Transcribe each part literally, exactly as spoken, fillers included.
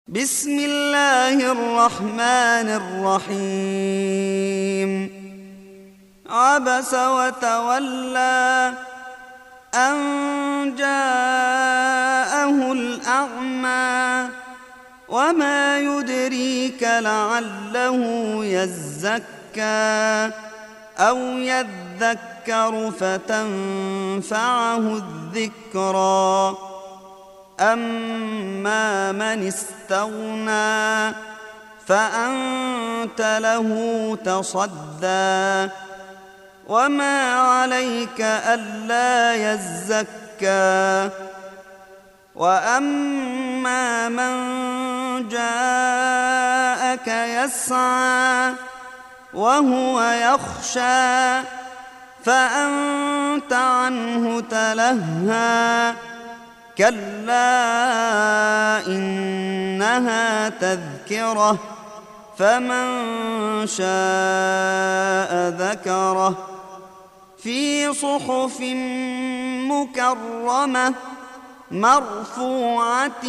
بسم الله الرحمن الرحيم عبس وتولى أن جاءه الأعمى وما يدريك لعله يزكى أو يذكر فتنفعه الذكرى أما من استغنى فأنت له تصدى وما عليك ألا يزكى وأما من جاءك يسعى وهو يخشى فأنت عنه تلهى كلا إنها تذكرة فمن شاء ذكره في صحف مكرمة مرفوعة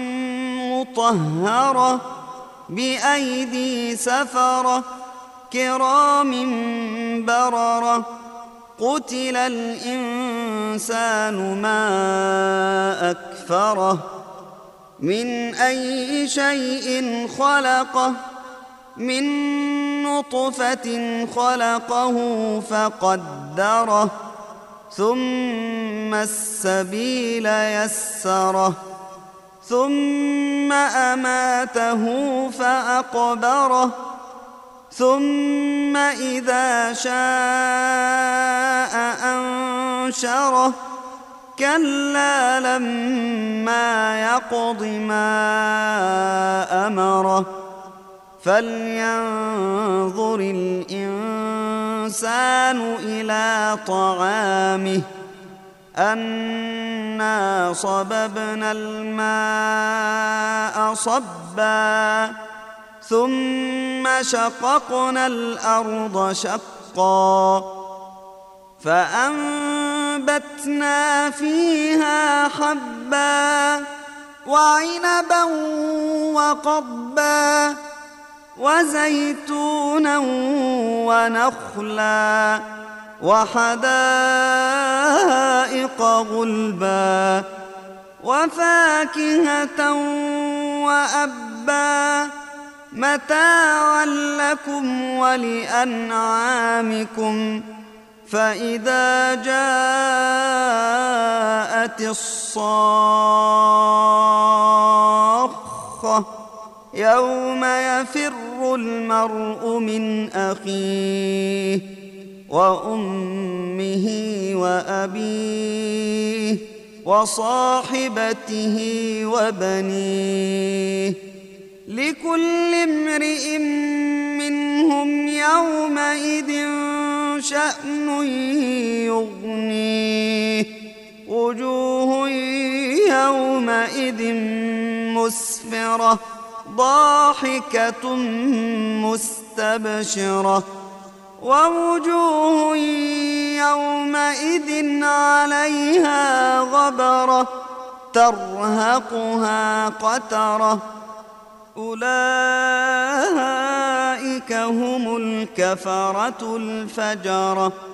مطهرة بأيدي سفرة كرام بررة قتل الإنسان ما أكفره من أي شيء خلقه من نطفة خلقه فقدره ثم السبيل يسره ثم أماته فأقبره ثم إذا شاء أنشره كلا لما يقض ما أمره فلينظر الإنسان إلى طعامه أنا صببنا الماء صبا ثم شققنا الأرض شقا فأنبتنا فيها حبا وعنبا وقضبا وزيتونا ونخلا وحدائق غلبا وفاكهة وأبا متاعا لكم ولأنعامكم فإذا جاءت الصاخة يوم يفر المرء من أخيه وأمه وأبيه وصاحبته وبنيه لكل امرئ منهم يومئذ شأن يغنيه وجوه يومئذ مسفرة ضاحكة مستبشرة ووجوه يومئذ عليها غبرة ترهقها قترة أولئك هم الكفرة الفجرة.